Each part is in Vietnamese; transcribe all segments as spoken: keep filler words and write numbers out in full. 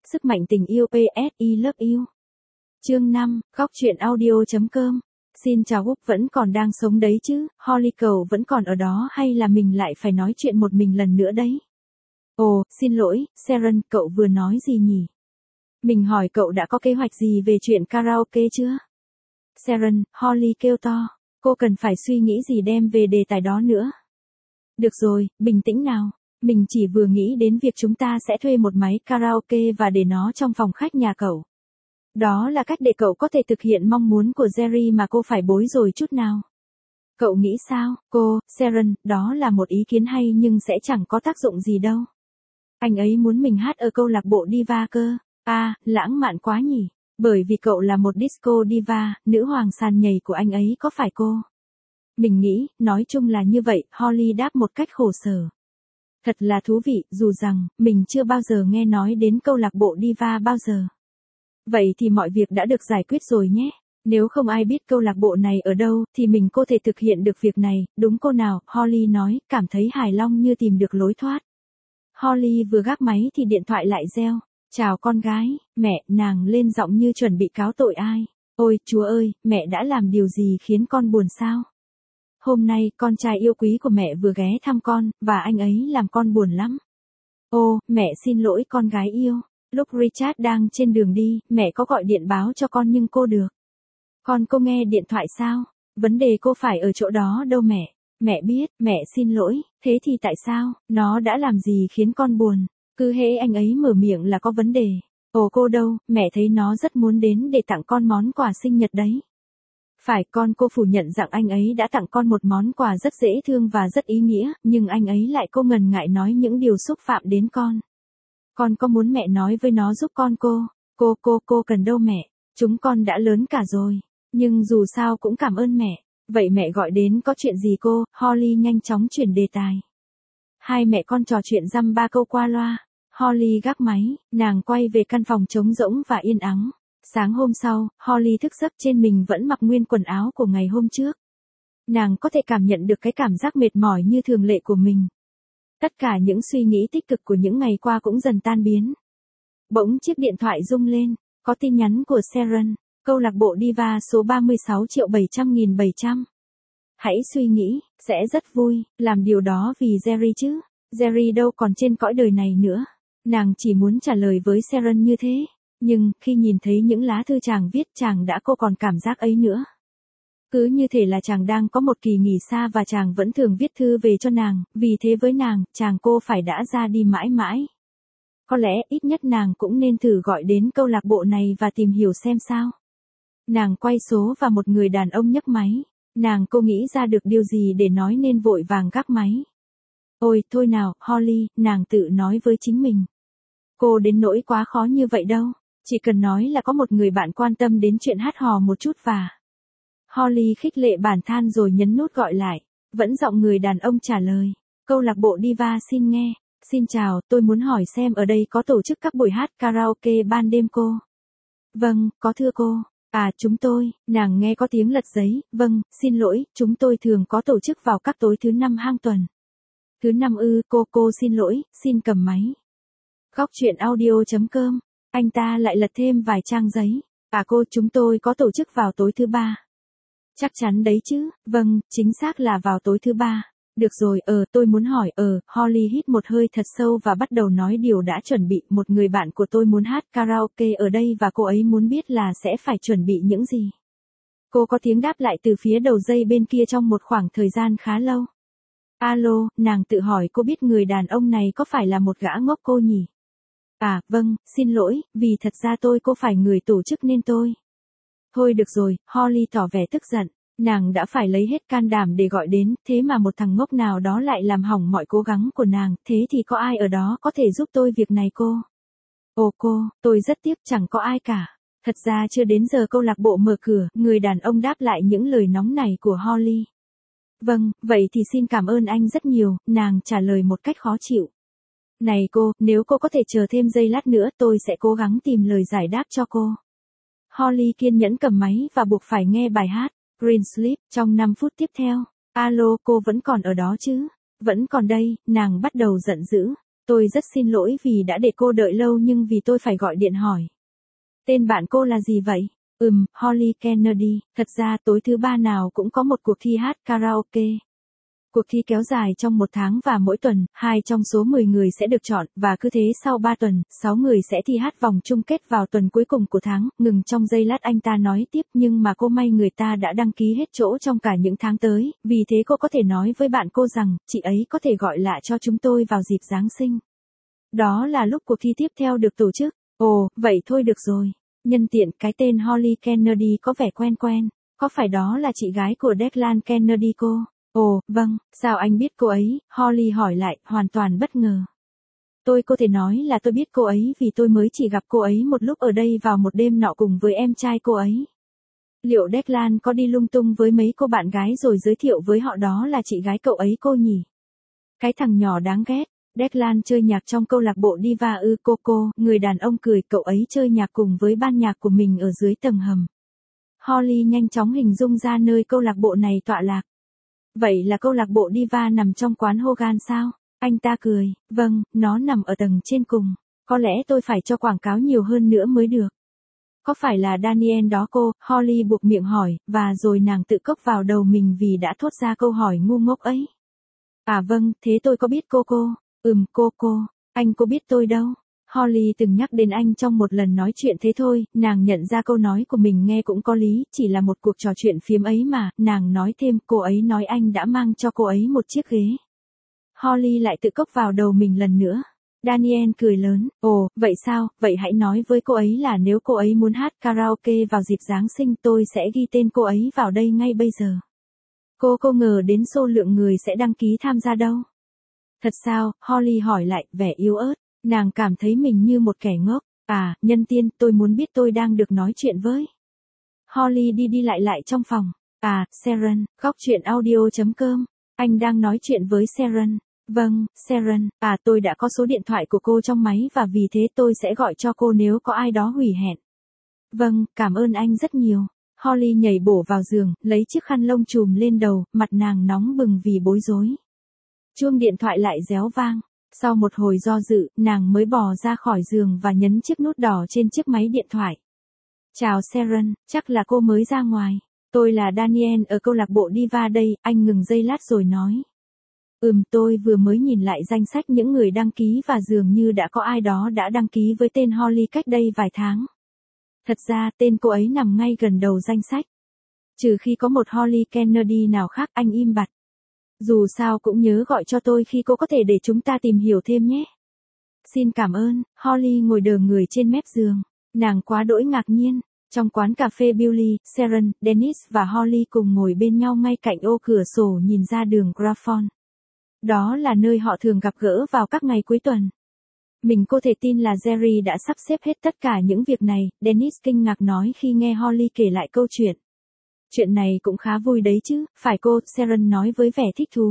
sức mạnh tình yêu pê ét i Love You. Chương năm, góc truyện audio chấm com. Xin chào Úc, vẫn còn đang sống đấy chứ, Holly cậu vẫn còn ở đó hay là mình lại phải nói chuyện một mình lần nữa đấy? Ồ, xin lỗi, Sharon, cậu vừa nói gì nhỉ? Mình hỏi cậu đã có kế hoạch gì về chuyện karaoke chưa? Sharon, Holly kêu to, cô cần phải suy nghĩ gì đem về đề tài đó nữa. Được rồi, bình tĩnh nào. Mình chỉ vừa nghĩ đến việc chúng ta sẽ thuê một máy karaoke và để nó trong phòng khách nhà cậu. Đó là cách để cậu có thể thực hiện mong muốn của Jerry mà cô phải bối rối chút nào. Cậu nghĩ sao, cô, Sharon, đó là một ý kiến hay nhưng sẽ chẳng có tác dụng gì đâu. Anh ấy muốn mình hát ở câu lạc bộ diva cơ. À, lãng mạn quá nhỉ. Bởi vì cậu là một disco diva, nữ hoàng sàn nhảy của anh ấy có phải cô? Mình nghĩ, nói chung là như vậy, Holly đáp một cách khổ sở. Thật là thú vị, dù rằng, mình chưa bao giờ nghe nói đến câu lạc bộ diva bao giờ. Vậy thì mọi việc đã được giải quyết rồi nhé. Nếu không ai biết câu lạc bộ này ở đâu, thì mình có thể thực hiện được việc này, đúng cô nào, Holly nói, cảm thấy hài lòng như tìm được lối thoát. Holly vừa gác máy thì điện thoại lại reo. Chào con gái, mẹ, nàng lên giọng như chuẩn bị cáo tội ai. Ôi, Chúa ơi, mẹ đã làm điều gì khiến con buồn sao? Hôm nay, con trai yêu quý của mẹ vừa ghé thăm con, và anh ấy làm con buồn lắm. Ô, mẹ xin lỗi con gái yêu. Lúc Richard đang trên đường đi, mẹ có gọi điện báo cho con nhưng cô được. Con cô nghe điện thoại sao? Vấn đề cô phải ở chỗ đó đâu mẹ. Mẹ biết, mẹ xin lỗi, thế thì tại sao, nó đã làm gì khiến con buồn? Cứ hễ anh ấy mở miệng là có vấn đề. Ồ cô đâu, mẹ thấy nó rất muốn đến để tặng con món quà sinh nhật đấy. Phải, con cô phủ nhận rằng anh ấy đã tặng con một món quà rất dễ thương và rất ý nghĩa, nhưng anh ấy lại cô ngần ngại nói những điều xúc phạm đến con. Con có muốn mẹ nói với nó giúp con cô? Cô, cô, cô cần đâu mẹ, chúng con đã lớn cả rồi. Nhưng dù sao cũng cảm ơn mẹ. Vậy mẹ gọi đến có chuyện gì cô? Holly nhanh chóng chuyển đề tài. Hai mẹ con trò chuyện dăm ba câu qua loa. Holly gác máy, nàng quay về căn phòng trống rỗng và yên ắng. Sáng hôm sau, Holly thức giấc trên mình vẫn mặc nguyên quần áo của ngày hôm trước. Nàng có thể cảm nhận được cái cảm giác mệt mỏi như thường lệ của mình. Tất cả những suy nghĩ tích cực của những ngày qua cũng dần tan biến. Bỗng chiếc điện thoại rung lên, có tin nhắn của Sharon, câu lạc bộ diva số ba mươi sáu triệu bảy trăm nghìn bảy trăm. Hãy suy nghĩ, sẽ rất vui, làm điều đó vì Jerry chứ. Jerry đâu còn trên cõi đời này nữa. Nàng chỉ muốn trả lời với Sharon như thế. Nhưng, khi nhìn thấy những lá thư chàng viết chàng đã cô còn cảm giác ấy nữa. Cứ như thể là chàng đang có một kỳ nghỉ xa và chàng vẫn thường viết thư về cho nàng, vì thế với nàng, chàng cô phải đã ra đi mãi mãi. Có lẽ ít nhất nàng cũng nên thử gọi đến câu lạc bộ này và tìm hiểu xem sao. Nàng quay số và một người đàn ông nhấc máy. Nàng cô nghĩ ra được điều gì để nói nên vội vàng gác máy. Ôi, thôi nào, Holly, nàng tự nói với chính mình. Cô đến nỗi quá khó như vậy đâu, chỉ cần nói là có một người bạn quan tâm đến chuyện hát hò một chút và... Holly khích lệ bản than rồi nhấn nút gọi lại, vẫn giọng người đàn ông trả lời. Câu lạc bộ diva xin nghe, xin chào, tôi muốn hỏi xem ở đây có tổ chức các buổi hát karaoke ban đêm cô? Vâng, có thưa cô. À, chúng tôi, nàng nghe có tiếng lật giấy, vâng, xin lỗi, chúng tôi thường có tổ chức vào các tối thứ năm hàng tuần. Thứ năm ư, cô, cô xin lỗi, xin cầm máy. Góc truyện audio chấm com, anh ta lại lật thêm vài trang giấy. À cô, chúng tôi có tổ chức vào tối thứ ba. Chắc chắn đấy chứ, vâng, chính xác là vào tối thứ ba. Được rồi, ờ, tôi muốn hỏi, ờ, Holly hít một hơi thật sâu và bắt đầu nói điều đã chuẩn bị. Một người bạn của tôi muốn hát karaoke ở đây và cô ấy muốn biết là sẽ phải chuẩn bị những gì. Cô có tiếng đáp lại từ phía đầu dây bên kia trong một khoảng thời gian khá lâu. Alo, nàng tự hỏi cô biết người đàn ông này có phải là một gã ngốc cô nhỉ? À, vâng, xin lỗi, vì thật ra tôi cô phải người tổ chức nên tôi. Thôi được rồi, Holly tỏ vẻ tức giận. Nàng đã phải lấy hết can đảm để gọi đến, thế mà một thằng ngốc nào đó lại làm hỏng mọi cố gắng của nàng, thế thì có ai ở đó có thể giúp tôi việc này cô? Ồ cô, tôi rất tiếc chẳng có ai cả. Thật ra chưa đến giờ câu lạc bộ mở cửa, người đàn ông đáp lại những lời nóng này của Holly. Vâng, vậy thì xin cảm ơn anh rất nhiều, nàng trả lời một cách khó chịu. Này cô, nếu cô có thể chờ thêm giây lát nữa tôi sẽ cố gắng tìm lời giải đáp cho cô. Holly kiên nhẫn cầm máy và buộc phải nghe bài hát. Green Sleep, trong năm phút tiếp theo. Alo, cô vẫn còn ở đó chứ? Vẫn còn đây, nàng bắt đầu giận dữ. Tôi rất xin lỗi vì đã để cô đợi lâu nhưng vì tôi phải gọi điện hỏi. Tên bạn cô là gì vậy? Ừm, Holly Kennedy, thật ra tối thứ ba nào cũng có một cuộc thi hát karaoke. Cuộc thi kéo dài trong một tháng và mỗi tuần, hai trong số mười người sẽ được chọn, và cứ thế sau ba tuần, sáu người sẽ thi hát vòng chung kết vào tuần cuối cùng của tháng. Ngừng trong giây lát anh ta nói tiếp, nhưng mà cô may người ta đã đăng ký hết chỗ trong cả những tháng tới, vì thế cô có thể nói với bạn cô rằng, chị ấy có thể gọi lại cho chúng tôi vào dịp Giáng sinh. Đó là lúc cuộc thi tiếp theo được tổ chức. Ồ, vậy thôi được rồi. Nhân tiện, cái tên Holly Kennedy có vẻ quen quen. Có phải đó là chị gái của Declan Kennedy cô? Ồ, vâng, sao anh biết cô ấy? Holly hỏi lại, hoàn toàn bất ngờ. Tôi có thể nói là tôi biết cô ấy vì tôi mới chỉ gặp cô ấy một lúc ở đây vào một đêm nọ cùng với em trai cô ấy. Liệu Declan có đi lung tung với mấy cô bạn gái rồi giới thiệu với họ đó là chị gái cậu ấy cô nhỉ? Cái thằng nhỏ đáng ghét. Declan chơi nhạc trong câu lạc bộ Diva ư Coco, người đàn ông cười, cậu ấy chơi nhạc cùng với ban nhạc của mình ở dưới tầng hầm. Holly nhanh chóng hình dung ra nơi câu lạc bộ này tọa lạc. Vậy là câu lạc bộ Diva nằm trong quán Hogan sao? Anh ta cười, vâng, nó nằm ở tầng trên cùng. Có lẽ tôi phải cho quảng cáo nhiều hơn nữa mới được. Có phải là Daniel đó cô? Holly buộc miệng hỏi, và rồi nàng tự cốc vào đầu mình vì đã thốt ra câu hỏi ngu ngốc ấy. À vâng, thế tôi có biết cô cô? Ừm, cô cô, anh có biết tôi đâu? Holly từng nhắc đến anh trong một lần nói chuyện thế thôi, nàng nhận ra câu nói của mình nghe cũng có lý, chỉ là một cuộc trò chuyện phiếm ấy mà, nàng nói thêm, cô ấy nói anh đã mang cho cô ấy một chiếc ghế. Holly lại tự cốc vào đầu mình lần nữa. Daniel cười lớn, ồ, vậy sao, vậy hãy nói với cô ấy là nếu cô ấy muốn hát karaoke vào dịp Giáng sinh tôi sẽ ghi tên cô ấy vào đây ngay bây giờ. Cô cô ngờ đến số lượng người sẽ đăng ký tham gia đâu. Thật sao? Holly hỏi lại, vẻ yếu ớt. Nàng cảm thấy mình như một kẻ ngốc. À, nhân tiên, tôi muốn biết tôi đang được nói chuyện với. Holly đi đi lại lại trong phòng. À, Sharon, góc chuyện audio chấm com. Anh đang nói chuyện với Sharon. Vâng, Sharon, à tôi đã có số điện thoại của cô trong máy và vì thế tôi sẽ gọi cho cô nếu có ai đó hủy hẹn. Vâng, cảm ơn anh rất nhiều. Holly nhảy bổ vào giường, lấy chiếc khăn lông trùm lên đầu, mặt nàng nóng bừng vì bối rối. Chuông điện thoại lại réo vang. Sau một hồi do dự, nàng mới bò ra khỏi giường và nhấn chiếc nút đỏ trên chiếc máy điện thoại. Chào Sharon, chắc là cô mới ra ngoài. Tôi là Daniel ở câu lạc bộ Diva đây, anh ngừng giây lát rồi nói. Ừm, tôi vừa mới nhìn lại danh sách những người đăng ký và dường như đã có ai đó đã đăng ký với tên Holly cách đây vài tháng. Thật ra tên cô ấy nằm ngay gần đầu danh sách. Trừ khi có một Holly Kennedy nào khác, anh im bặt. Dù sao cũng nhớ gọi cho tôi khi cô có thể để chúng ta tìm hiểu thêm nhé. Xin cảm ơn. Holly ngồi đờ người trên mép giường. Nàng quá đỗi ngạc nhiên. Trong quán cà phê Billy, Sharon, Dennis và Holly cùng ngồi bên nhau ngay cạnh ô cửa sổ nhìn ra đường Grafton. Đó là nơi họ thường gặp gỡ vào các ngày cuối tuần. Mình có thể tin là Jerry đã sắp xếp hết tất cả những việc này, Dennis kinh ngạc nói khi nghe Holly kể lại câu chuyện. Chuyện này cũng khá vui đấy chứ, phải cô, Sharon nói với vẻ thích thú.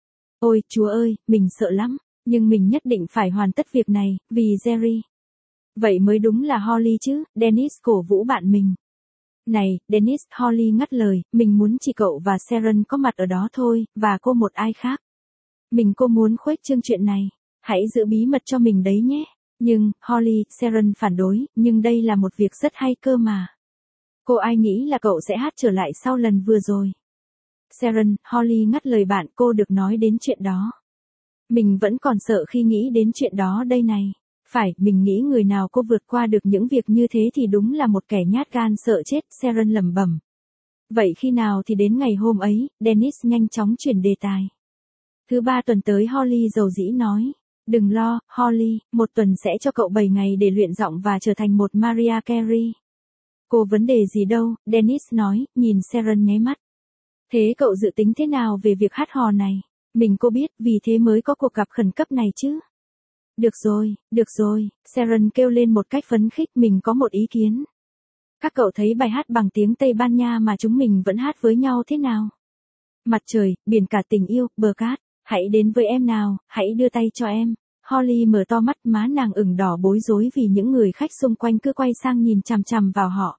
Ôi, chúa ơi, mình sợ lắm, nhưng mình nhất định phải hoàn tất việc này, vì Jerry. Vậy mới đúng là Holly chứ, Dennis cổ vũ bạn mình. Này, Dennis, Holly ngắt lời, mình muốn chỉ cậu và Sharon có mặt ở đó thôi, và cô một ai khác. Mình cô muốn khuếch trương chuyện này, hãy giữ bí mật cho mình đấy nhé. Nhưng, Holly, Sharon phản đối, nhưng đây là một việc rất hay cơ mà. Cô ai nghĩ là cậu sẽ hát trở lại sau lần vừa rồi. Sharon, Holly ngắt lời bạn, cô được nói đến chuyện đó. Mình vẫn còn sợ khi nghĩ đến chuyện đó đây này. Phải, mình nghĩ người nào cô vượt qua được những việc như thế thì đúng là một kẻ nhát gan sợ chết, Sharon lẩm bẩm. Vậy khi nào thì đến ngày hôm ấy, Dennis nhanh chóng chuyển đề tài. Thứ ba tuần tới, Holly dầu dĩ nói. Đừng lo, Holly, một tuần sẽ cho cậu bảy ngày để luyện giọng và trở thành một Mariah Carey. Cô vấn đề gì đâu, Dennis nói, nhìn Sharon nháy mắt. Thế cậu dự tính thế nào về việc hát hò này? Mình cô biết, vì thế mới có cuộc gặp khẩn cấp này chứ. Được rồi, được rồi, Sharon kêu lên một cách phấn khích, mình có một ý kiến. Các cậu thấy bài hát bằng tiếng Tây Ban Nha mà chúng mình vẫn hát với nhau thế nào? Mặt trời, biển cả tình yêu, bờ cát, hãy đến với em nào, hãy đưa tay cho em. Holly mở to mắt, má nàng ửng đỏ bối rối vì những người khách xung quanh cứ quay sang nhìn chằm chằm vào họ.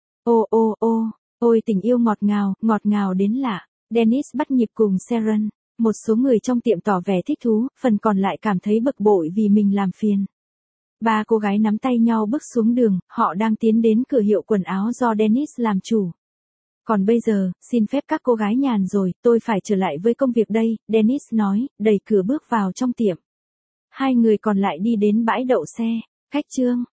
Ô ô ô, ôi tình yêu ngọt ngào, ngọt ngào đến lạ. Dennis bắt nhịp cùng Sharon. Một số người trong tiệm tỏ vẻ thích thú, phần còn lại cảm thấy bực bội vì mình làm phiền. Ba cô gái nắm tay nhau bước xuống đường, họ đang tiến đến cửa hiệu quần áo do Dennis làm chủ. Còn bây giờ, xin phép các cô gái nhàn rồi, tôi phải trở lại với công việc đây, Dennis nói, đẩy cửa bước vào trong tiệm. Hai người còn lại đi đến bãi đậu xe. Khách chương